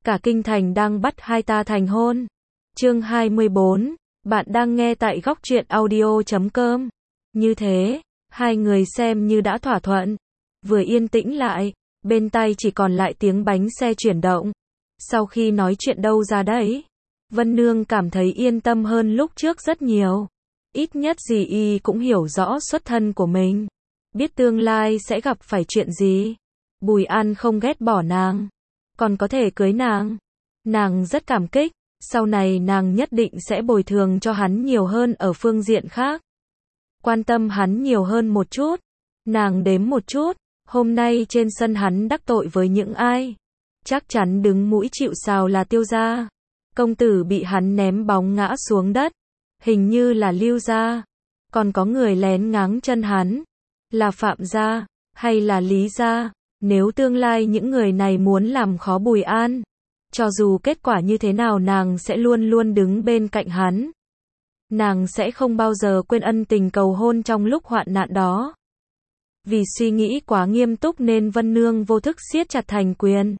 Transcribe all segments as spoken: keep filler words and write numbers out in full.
cả kinh thành đang bắt hai ta thành hôn. Chương hai mươi bốn, bạn đang nghe tại góc truyện audio chấm com. Như thế, hai người xem như đã thỏa thuận. Vừa yên tĩnh lại, bên tai chỉ còn lại tiếng bánh xe chuyển động. Sau khi nói chuyện đâu ra đấy, Vân Nương cảm thấy yên tâm hơn lúc trước rất nhiều. Ít nhất gì y cũng hiểu rõ xuất thân của mình, biết tương lai sẽ gặp phải chuyện gì. Bùi An không ghét bỏ nàng, còn có thể cưới nàng. Nàng rất cảm kích, sau này nàng nhất định sẽ bồi thường cho hắn nhiều hơn ở phương diện khác. Quan tâm hắn nhiều hơn một chút. Nàng đếm một chút, hôm nay trên sân hắn đắc tội với những ai? Chắc chắn đứng mũi chịu sào là Tiêu gia. Công tử bị hắn ném bóng ngã xuống đất, hình như là Lưu gia. Còn có người lén ngáng chân hắn, là Phạm gia, hay là Lý gia. Nếu tương lai những người này muốn làm khó Bùi An, cho dù kết quả như thế nào nàng sẽ luôn luôn đứng bên cạnh hắn. Nàng sẽ không bao giờ quên ân tình cầu hôn trong lúc hoạn nạn đó. Vì suy nghĩ quá nghiêm túc nên Vân Nương vô thức siết chặt thành quyền.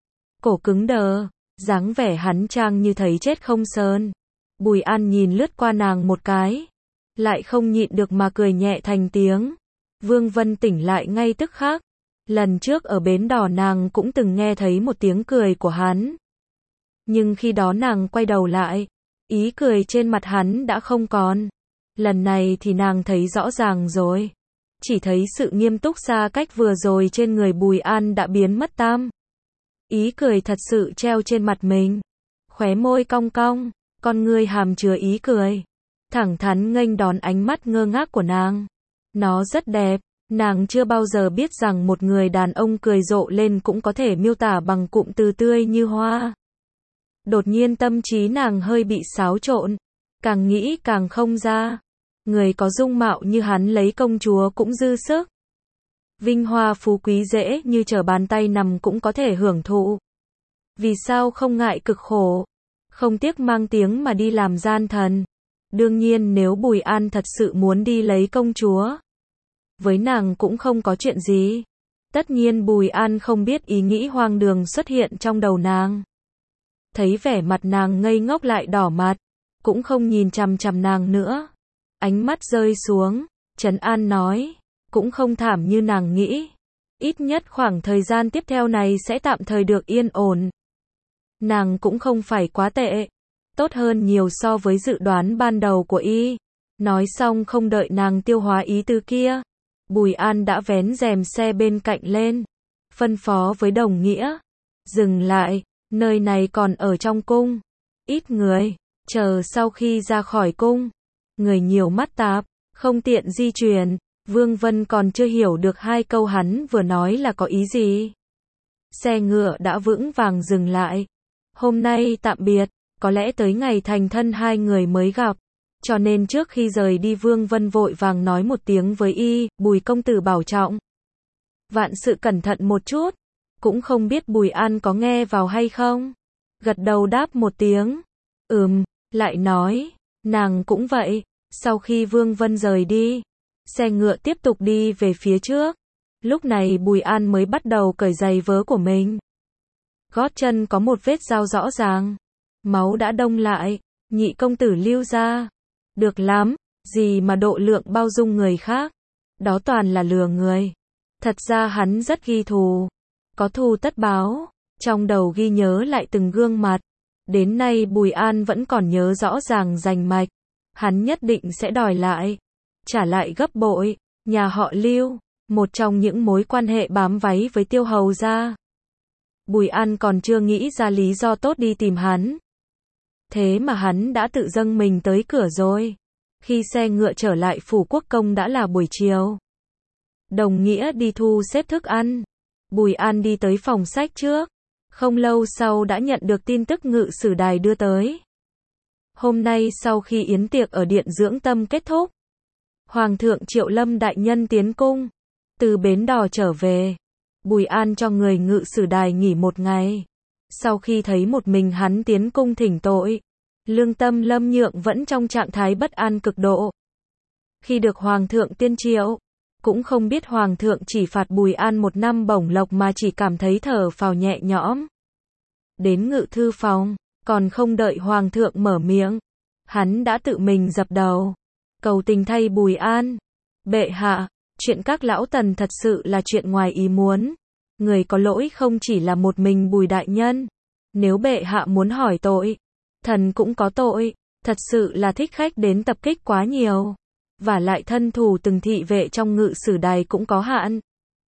Cổ cứng đờ, dáng vẻ hắn trang như thấy chết không sờn. Bùi An nhìn lướt qua nàng một cái, lại không nhịn được mà cười nhẹ thành tiếng. Vương Vân tỉnh lại ngay tức khắc. Lần trước ở bến đò nàng cũng từng nghe thấy một tiếng cười của hắn. Nhưng khi đó nàng quay đầu lại, ý cười trên mặt hắn đã không còn. Lần này thì nàng thấy rõ ràng rồi. Chỉ thấy sự nghiêm túc xa cách vừa rồi trên người Bùi An đã biến mất tam. Ý cười thật sự treo trên mặt mình. Khóe môi cong cong, con ngươi hàm chứa ý cười. Thẳng thắn nghênh đón ánh mắt ngơ ngác của nàng. Nó rất đẹp. Nàng chưa bao giờ biết rằng một người đàn ông cười rộ lên cũng có thể miêu tả bằng cụm từ tươi như hoa. Đột nhiên tâm trí nàng hơi bị xáo trộn, càng nghĩ càng không ra. Người có dung mạo như hắn lấy công chúa cũng dư sức. Vinh hoa phú quý dễ như trở bàn tay nằm cũng có thể hưởng thụ. Vì sao không ngại cực khổ, không tiếc mang tiếng mà đi làm gian thần. Đương nhiên nếu Bùi An thật sự muốn đi lấy công chúa, với nàng cũng không có chuyện gì. Tất nhiên Bùi An không biết ý nghĩ hoang đường xuất hiện trong đầu nàng. Thấy vẻ mặt nàng ngây ngốc lại đỏ mặt, cũng không nhìn chằm chằm nàng nữa. Ánh mắt rơi xuống, trấn an nói, cũng không thảm như nàng nghĩ. Ít nhất khoảng thời gian tiếp theo này sẽ tạm thời được yên ổn. Nàng cũng không phải quá tệ, tốt hơn nhiều so với dự đoán ban đầu của y. Nói xong không đợi nàng tiêu hóa ý tứ kia, Bùi An đã vén rèm xe bên cạnh lên, phân phó với đồng nghĩa, dừng lại, nơi này còn ở trong cung, ít người, chờ sau khi ra khỏi cung, người nhiều mắt tạp, không tiện di chuyển. Vương Vân còn chưa hiểu được hai câu hắn vừa nói là có ý gì. Xe ngựa đã vững vàng dừng lại. Hôm nay tạm biệt, có lẽ tới ngày thành thân hai người mới gặp. Cho nên trước khi rời đi Vương Vân vội vàng nói một tiếng với y, Bùi công tử bảo trọng. Vạn sự cẩn thận một chút. Cũng không biết Bùi An có nghe vào hay không. Gật đầu đáp một tiếng. Ừm, lại nói, nàng cũng vậy. Sau khi Vương Vân rời đi, xe ngựa tiếp tục đi về phía trước. Lúc này Bùi An mới bắt đầu cởi giày vớ của mình. Gót chân có một vết dao rõ ràng. Máu đã đông lại. Nhị công tử Lưu gia. Được lắm, gì mà độ lượng bao dung người khác. Đó toàn là lừa người. Thật ra hắn rất ghi thù. Có thù tất báo. Trong đầu ghi nhớ lại từng gương mặt. Đến nay Bùi An vẫn còn nhớ rõ ràng rành mạch. Hắn nhất định sẽ đòi lại. Trả lại gấp bội. Nhà họ Lưu, một trong những mối quan hệ bám váy với Tiêu hầu gia. Bùi An còn chưa nghĩ ra lý do tốt đi tìm hắn. Thế mà hắn đã tự dâng mình tới cửa rồi. Khi xe ngựa trở lại phủ quốc công đã là buổi chiều. Đồng nghĩa đi thu xếp thức ăn. Bùi An đi tới phòng sách trước. Không lâu sau đã nhận được tin tức ngự sử đài đưa tới. Hôm nay sau khi yến tiệc ở điện dưỡng tâm kết thúc, Hoàng thượng Triệu Lâm đại nhân tiến cung. Từ bến đò trở về, Bùi An cho người ngự sử đài nghỉ một ngày. Sau khi thấy một mình hắn tiến cung thỉnh tội, lương tâm Lâm Nhượng vẫn trong trạng thái bất an cực độ. Khi được Hoàng thượng tiên triệu, cũng không biết Hoàng thượng chỉ phạt Bùi An một năm bổng lộc mà chỉ cảm thấy thở phào nhẹ nhõm. đến ngự thư phòng, còn không đợi hoàng thượng mở miệng, hắn đã tự mình dập đầu, cầu tình thay Bùi An. Bệ hạ, chuyện các lão tần thật sự là chuyện ngoài ý muốn, người có lỗi không chỉ là một mình Bùi đại nhân, nếu bệ hạ muốn hỏi tội, thần cũng có tội, thật sự là thích khách đến tập kích quá nhiều, và lại thân thủ từng thị vệ trong ngự sử đài cũng có hạn.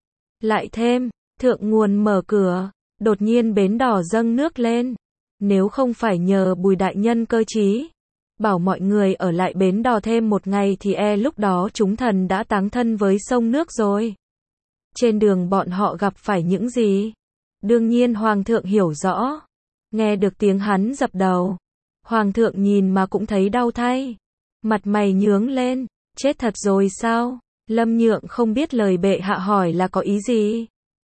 Lại thêm, thượng nguồn mở cửa, đột nhiên bến đỏ dâng nước lên, nếu không phải nhờ Bùi đại nhân cơ trí, bảo mọi người ở lại bến đò thêm một ngày thì e lúc đó chúng thần đã táng thân với sông nước rồi. Trên đường bọn họ gặp phải những gì? Đương nhiên hoàng thượng hiểu rõ. Nghe được tiếng hắn dập đầu, hoàng thượng nhìn mà cũng thấy đau thay. Mặt mày nhướng lên, chết thật rồi sao? Lâm Nhượng không biết lời bệ hạ hỏi là có ý gì.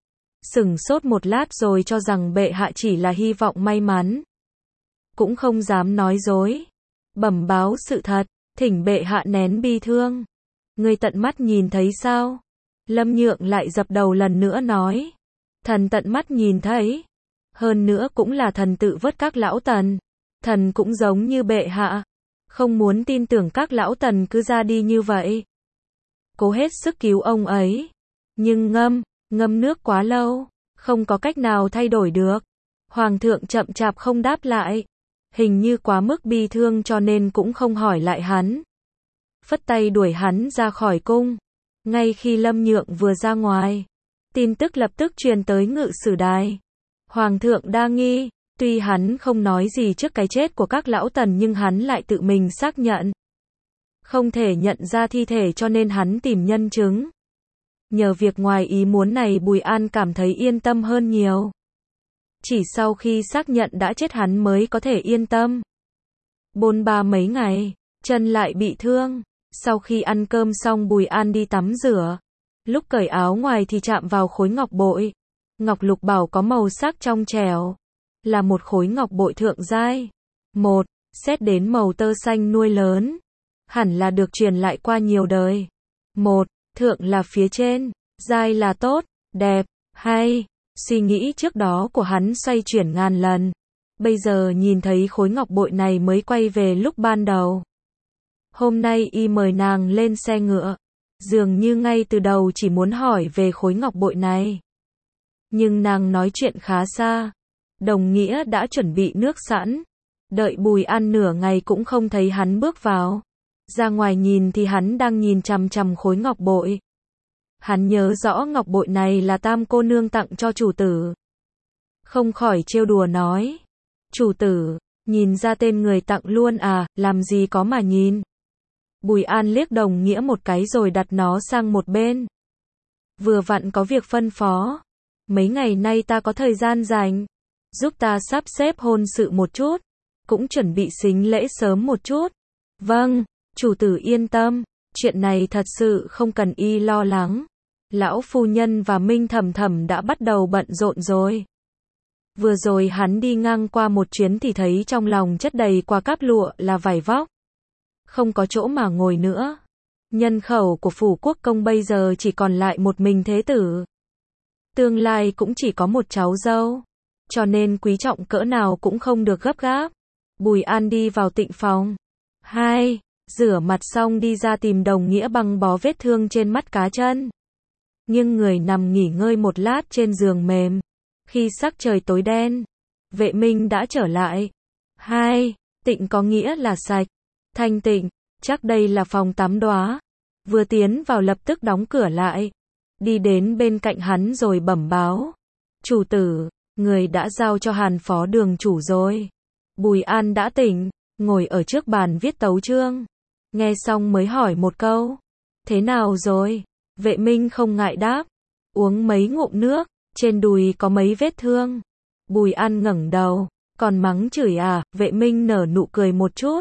Sửng sốt một lát rồi cho rằng bệ hạ chỉ là hy vọng may mắn. Cũng không dám nói dối. Bẩm báo sự thật, thỉnh bệ hạ nén bi thương. Ngươi tận mắt nhìn thấy sao? Lâm Nhượng lại dập đầu lần nữa nói. Thần tận mắt nhìn thấy. Hơn nữa cũng là thần tự vớt các lão tần. Thần cũng giống như bệ hạ. Không muốn tin tưởng các lão tần cứ ra đi như vậy. Cố hết sức cứu ông ấy. Nhưng ngâm, ngâm nước quá lâu. Không có cách nào thay đổi được. Hoàng thượng chậm chạp không đáp lại. Hình như quá mức bi thương cho nên cũng không hỏi lại hắn. Phất tay đuổi hắn ra khỏi cung. Ngay khi Lâm Nhượng vừa ra ngoài, tin tức lập tức truyền tới ngự sử đài. Hoàng thượng đa nghi, tuy hắn không nói gì trước cái chết của các lão tần nhưng hắn lại tự mình xác nhận. Không thể nhận ra thi thể cho nên hắn tìm nhân chứng. Nhờ việc ngoài ý muốn này Bùi An cảm thấy yên tâm hơn nhiều. Chỉ sau khi xác nhận đã chết hắn mới có thể yên tâm. Bôn ba mấy ngày, chân lại bị thương. Sau khi ăn cơm xong Bùi An đi tắm rửa. Lúc cởi áo ngoài thì chạm vào khối ngọc bội. Ngọc lục bảo có màu sắc trong trẻo. Là một khối ngọc bội thượng giai. Một, xét đến màu tơ xanh nuôi lớn. Hẳn là được truyền lại qua nhiều đời. Một, thượng là phía trên. Giai là tốt, đẹp, hay. Suy nghĩ trước đó của hắn xoay chuyển ngàn lần. Bây giờ nhìn thấy khối ngọc bội này mới quay về lúc ban đầu. Hôm nay y mời nàng lên xe ngựa. Dường như ngay từ đầu chỉ muốn hỏi về khối ngọc bội này. Nhưng nàng nói chuyện khá xa. Đồng nghĩa đã chuẩn bị nước sẵn. Đợi Bùi An nửa ngày cũng không thấy hắn bước vào. Ra ngoài nhìn thì hắn đang nhìn chằm chằm khối ngọc bội. Hắn nhớ rõ ngọc bội này là Tam cô nương tặng cho chủ tử. Không khỏi trêu đùa nói. Chủ tử, nhìn ra tên người tặng luôn à, làm gì có mà nhìn. Bùi An liếc đồng nghĩa một cái rồi đặt nó sang một bên. Vừa vặn có việc phân phó. Mấy ngày nay ta có thời gian rảnh. Giúp ta sắp xếp hôn sự một chút. Cũng chuẩn bị sính lễ sớm một chút. Vâng, chủ tử yên tâm. Chuyện này thật sự không cần y lo lắng. Lão phu nhân và Minh Thầm Thầm đã bắt đầu bận rộn rồi. Vừa rồi hắn đi ngang qua một chuyến thì thấy trong lòng chất đầy qua cáp lụa là vải vóc. Không có chỗ mà ngồi nữa. Nhân khẩu của phủ quốc công bây giờ chỉ còn lại một mình thế tử. Tương lai cũng chỉ có một cháu dâu. Cho nên quý trọng cỡ nào cũng không được gấp gáp. Bùi An đi vào tịnh phòng. Hai, rửa mặt xong đi ra tìm đồng nghĩa băng bó vết thương trên mắt cá chân. Nhưng người nằm nghỉ ngơi một lát trên giường mềm. Khi sắc trời tối đen, Vệ Minh đã trở lại. Hai, tịnh có nghĩa là sạch, thanh tịnh, chắc đây là phòng tắm đóa. Vừa tiến vào lập tức đóng cửa lại. Đi đến bên cạnh hắn rồi bẩm báo. Chủ tử, người đã giao cho Hàn phó đường chủ rồi. Bùi An đã tỉnh, ngồi ở trước bàn viết tấu chương. Nghe xong mới hỏi một câu. Thế nào rồi? Vệ Minh không ngại đáp. Uống mấy ngụm nước, trên đùi có mấy vết thương. Bùi An ngẩng đầu, còn mắng chửi à? Vệ Minh nở nụ cười một chút.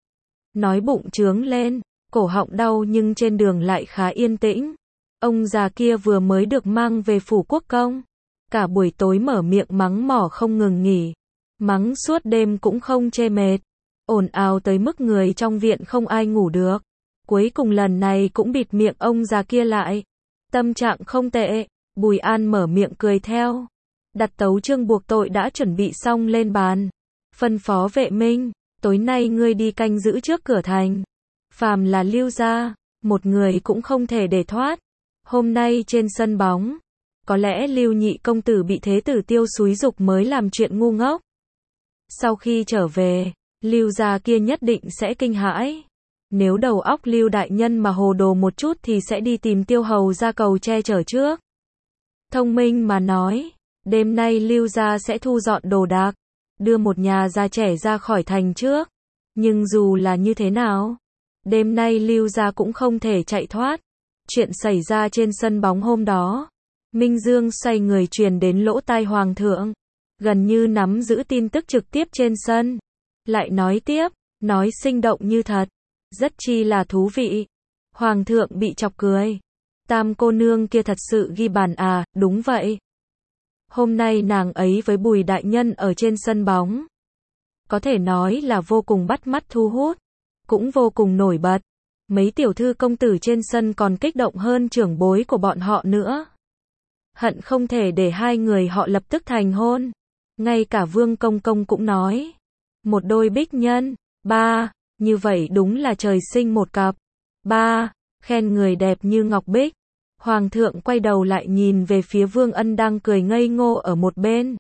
Nói bụng trướng lên, cổ họng đau nhưng trên đường lại khá yên tĩnh. Ông già kia vừa mới được mang về phủ quốc công. Cả buổi tối mở miệng mắng mỏ không ngừng nghỉ. Mắng suốt đêm cũng không chê mệt. Ồn ào tới mức người trong viện không ai ngủ được. Cuối cùng lần này cũng bịt miệng ông già kia lại. Tâm trạng không tệ. Bùi An mở miệng cười theo. đặt tấu chương buộc tội đã chuẩn bị xong lên bàn. Phân phó Vệ Minh, tối nay ngươi đi canh giữ trước cửa thành. Phàm là Lưu gia, một người cũng không thể để thoát. Hôm nay trên sân bóng, có lẽ Lưu nhị công tử bị thế tử Tiêu xúi giục mới làm chuyện ngu ngốc. Sau khi trở về, Lưu gia kia nhất định sẽ kinh hãi. Nếu đầu óc Lưu đại nhân mà hồ đồ một chút thì sẽ đi tìm Tiêu hầu ra cầu che chở trước. Thông minh mà nói, đêm nay Lưu gia sẽ thu dọn đồ đạc, đưa một nhà già trẻ ra khỏi thành trước. Nhưng dù là như thế nào, đêm nay Lưu gia cũng không thể chạy thoát. Chuyện xảy ra trên sân bóng hôm đó, Minh Dương xoay người truyền đến lỗ tai Hoàng thượng, gần như nắm giữ tin tức trực tiếp trên sân. Lại nói tiếp, nói sinh động như thật, rất chi là thú vị. Hoàng thượng bị chọc cười. Tam cô nương kia thật sự ghi bàn à, đúng vậy. Hôm nay nàng ấy với Bùi đại nhân ở trên sân bóng. Có thể nói là vô cùng bắt mắt thu hút, cũng vô cùng nổi bật. Mấy tiểu thư công tử trên sân còn kích động hơn trưởng bối của bọn họ nữa. Hận không thể để hai người họ lập tức thành hôn. Ngay cả Vương Công Công cũng nói. Một đôi bích nhân. Ba, như vậy đúng là trời sinh một cặp. Ba, khen người đẹp như ngọc bích. Hoàng thượng quay đầu lại nhìn về phía Vương Ân đang cười ngây ngô ở một bên.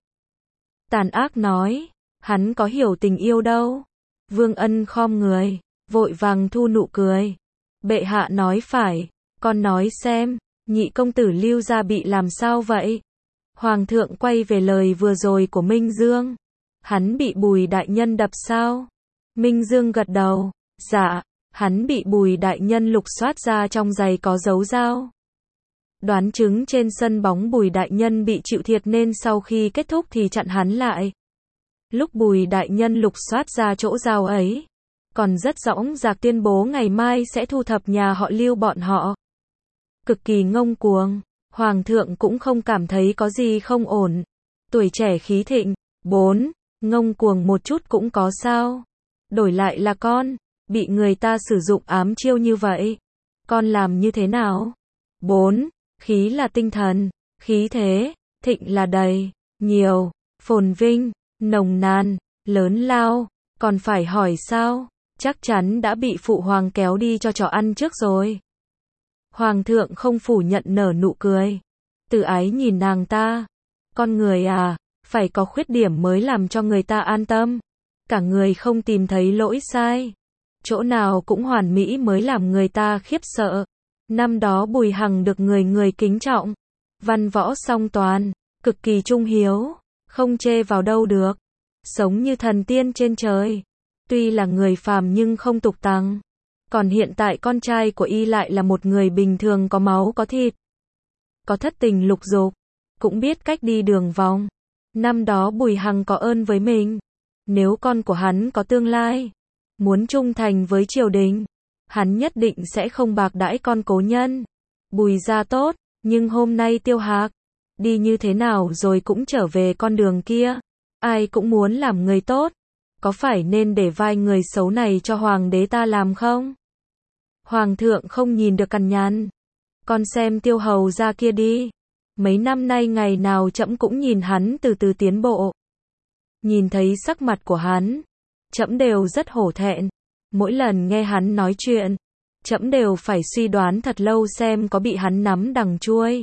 Tàn ác nói, hắn có hiểu tình yêu đâu. Vương Ân khom người, vội vàng thu nụ cười. Bệ hạ nói phải, con nói xem, nhị công tử Lưu gia bị làm sao vậy? Hoàng thượng quay về lời vừa rồi của Minh Dương. Hắn bị Bùi đại nhân đập sao? Minh Dương gật đầu, dạ, hắn bị Bùi đại nhân lục soát ra trong giày có dấu dao. Đoán chứng trên sân bóng Bùi đại nhân bị chịu thiệt nên sau khi kết thúc thì chặn hắn lại. Lúc Bùi đại nhân lục soát ra chỗ dao ấy, còn rất dõng dạc tuyên bố ngày mai sẽ thu thập nhà họ Lưu bọn họ. Cực kỳ ngông cuồng, Hoàng thượng cũng không cảm thấy có gì không ổn. Tuổi trẻ khí thịnh, bốn, ngông cuồng một chút cũng có sao. Đổi lại là con, bị người ta sử dụng ám chiêu như vậy. Con làm như thế nào? Bốn, khí là tinh thần, khí thế, thịnh là đầy, nhiều, phồn vinh, nồng nàn, lớn lao, còn phải hỏi sao? Chắc chắn đã bị phụ hoàng kéo đi cho chó ăn trước rồi. Hoàng thượng không phủ nhận nở nụ cười. Từ ái nhìn nàng ta. Con người à, phải có khuyết điểm mới làm cho người ta an tâm. Cả người không tìm thấy lỗi sai. Chỗ nào cũng hoàn mỹ mới làm người ta khiếp sợ. Năm đó Bùi Hằng được người người kính trọng. Văn võ song toàn, cực kỳ trung hiếu, không chê vào đâu được. Sống như thần tiên trên trời. Tuy là người phàm nhưng không tục tằng. Còn hiện tại con trai của y lại là một người bình thường có máu có thịt. Có thất tình lục dục, cũng biết cách đi đường vòng. Năm đó Bùi Hằng có ơn với mình. Nếu con của hắn có tương lai, muốn trung thành với triều đình, hắn nhất định sẽ không bạc đãi con cố nhân. Bùi gia tốt, nhưng hôm nay Tiêu Hạc, đi như thế nào rồi cũng trở về con đường kia. Ai cũng muốn làm người tốt. Có phải nên để vai người xấu này cho hoàng đế ta làm không? Hoàng thượng không nhìn được cằn nhằn. Con xem Tiêu hầu ra kia đi. Mấy năm nay ngày nào trẫm cũng nhìn hắn từ từ tiến bộ. Nhìn thấy sắc mặt của hắn, trẫm đều rất hổ thẹn. Mỗi lần nghe hắn nói chuyện, trẫm đều phải suy đoán thật lâu xem có bị hắn nắm đằng chuôi.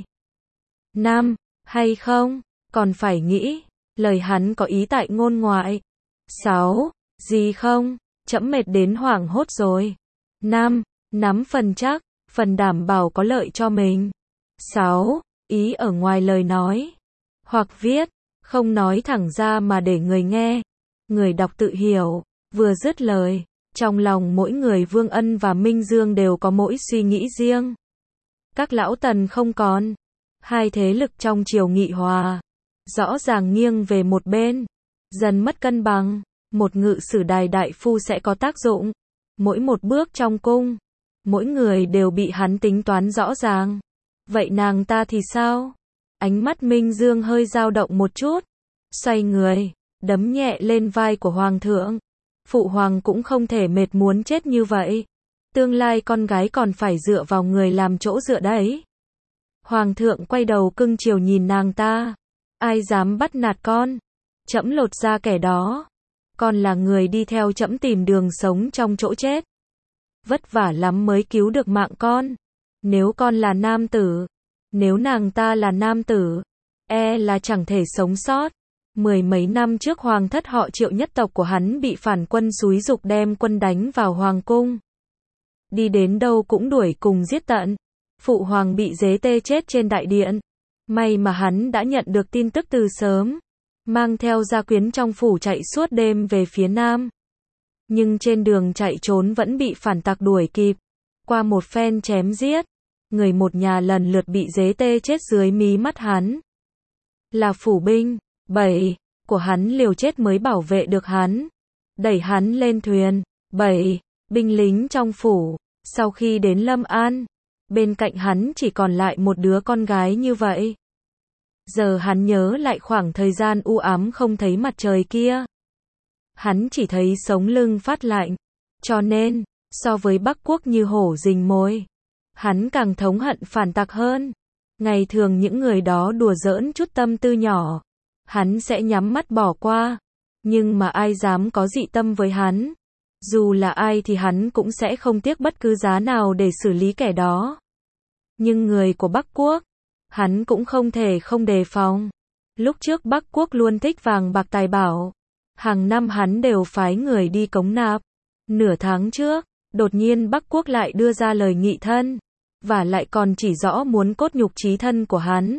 Năm, hay không, còn phải nghĩ, lời hắn có ý tại ngôn ngoại. Sáu, gì không, trẫm mệt đến hoảng hốt rồi. Năm, nắm phần chắc, phần đảm bảo có lợi cho mình. Sáu, ý ở ngoài lời nói, hoặc viết, không nói thẳng ra mà để người nghe, người đọc tự hiểu. Vừa dứt lời, trong lòng mỗi người Vương Ân và Minh Dương đều có mỗi suy nghĩ riêng. Các lão tần không còn, hai thế lực trong triều nghị hòa, rõ ràng nghiêng về một bên, dần mất cân bằng. Một ngự sử đài đại phu sẽ có tác dụng. Mỗi một bước trong cung, mỗi người đều bị hắn tính toán rõ ràng. Vậy nàng ta thì sao? Ánh mắt Minh Dương hơi dao động một chút. Xoay người, đấm nhẹ lên vai của Hoàng thượng. Phụ hoàng cũng không thể mệt muốn chết như vậy. Tương lai con gái còn phải dựa vào người làm chỗ dựa đấy. Hoàng thượng quay đầu cưng chiều nhìn nàng ta. Ai dám bắt nạt con? Trẫm lột da kẻ đó. Con là người đi theo trẫm tìm đường sống trong chỗ chết. Vất vả lắm mới cứu được mạng con. Nếu con là nam tử, nếu nàng ta là nam tử, e là chẳng thể sống sót. Mười mấy năm trước hoàng thất họ Triệu nhất tộc của hắn bị phản quân xúi giục đem quân đánh vào hoàng cung. Đi đến đâu cũng đuổi cùng giết tận. Phụ hoàng bị dế tê chết trên đại điện. May mà hắn đã nhận được tin tức từ sớm. Mang theo gia quyến trong phủ chạy suốt đêm về phía nam. Nhưng trên đường chạy trốn vẫn bị phản tặc đuổi kịp. Qua một phen chém giết, người một nhà lần lượt bị dế tê chết dưới mí mắt hắn. Là phủ binh, bảy, của hắn liều chết mới bảo vệ được hắn. Đẩy hắn lên thuyền, bảy, binh lính trong phủ. Sau khi đến Lâm An, bên cạnh hắn chỉ còn lại một đứa con gái như vậy. Giờ hắn nhớ lại khoảng thời gian u ám không thấy mặt trời kia. Hắn chỉ thấy sống lưng phát lạnh. Cho nên, so với Bắc Quốc như hổ rình mồi, hắn càng thống hận phản tặc hơn. Ngày thường những người đó đùa giỡn chút tâm tư nhỏ, hắn sẽ nhắm mắt bỏ qua. Nhưng mà ai dám có dị tâm với hắn? Dù là ai thì hắn cũng sẽ không tiếc bất cứ giá nào để xử lý kẻ đó. Nhưng người của Bắc Quốc, hắn cũng không thể không đề phòng. Lúc trước Bắc Quốc luôn thích vàng bạc tài bảo. Hàng năm hắn đều phái người đi cống nạp. Nửa tháng trước, đột nhiên Bắc Quốc lại đưa ra lời nghị thân. Và lại còn chỉ rõ muốn cốt nhục chí thân của hắn.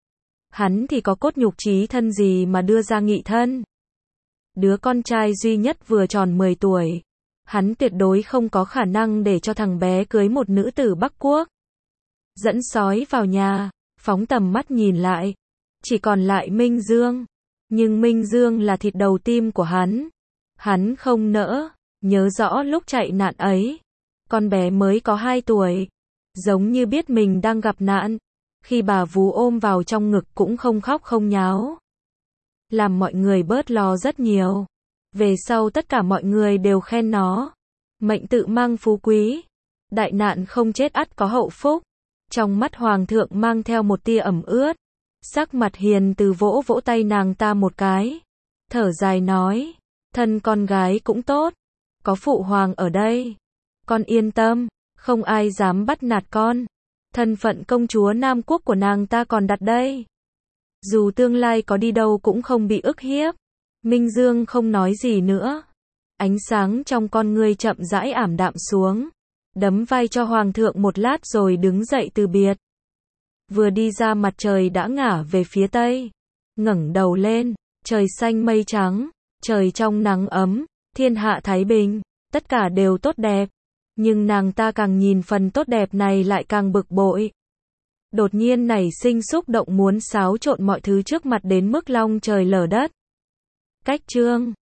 Hắn thì có cốt nhục chí thân gì mà đưa ra nghị thân. Đứa con trai duy nhất vừa tròn mười tuổi. Hắn tuyệt đối không có khả năng để cho thằng bé cưới một nữ tử Bắc Quốc. Dẫn sói vào nhà, phóng tầm mắt nhìn lại. Chỉ còn lại Minh Dương. Nhưng Minh Dương là thịt đầu tim của hắn. Hắn không nỡ. Nhớ rõ lúc chạy nạn ấy. Con bé mới có hai tuổi. Giống như biết mình đang gặp nạn. Khi bà vú ôm vào trong ngực cũng không khóc không nháo. Làm mọi người bớt lo rất nhiều. Về sau tất cả mọi người đều khen nó. Mệnh tự mang phú quý. Đại nạn không chết ắt có hậu phúc. Trong mắt hoàng thượng mang theo một tia ẩm ướt. Sắc mặt hiền từ vỗ vỗ tay nàng ta một cái. Thở dài nói. Thân con gái cũng tốt. Có phụ hoàng ở đây. Con yên tâm. Không ai dám bắt nạt con. Thân phận công chúa Nam Quốc của nàng ta còn đặt đây. Dù tương lai có đi đâu cũng không bị ức hiếp. Minh Dương không nói gì nữa. Ánh sáng trong con ngươi chậm rãi ảm đạm xuống. Đấm vai cho hoàng thượng một lát rồi đứng dậy từ biệt. Vừa đi ra mặt trời đã ngả về phía tây. Ngẩng đầu lên, trời xanh mây trắng, trời trong nắng ấm, thiên hạ thái bình, tất cả đều tốt đẹp. Nhưng nàng ta càng nhìn phần tốt đẹp này lại càng bực bội. Đột nhiên nảy sinh xúc động muốn xáo trộn mọi thứ trước mặt đến mức long trời lở đất. Cách chương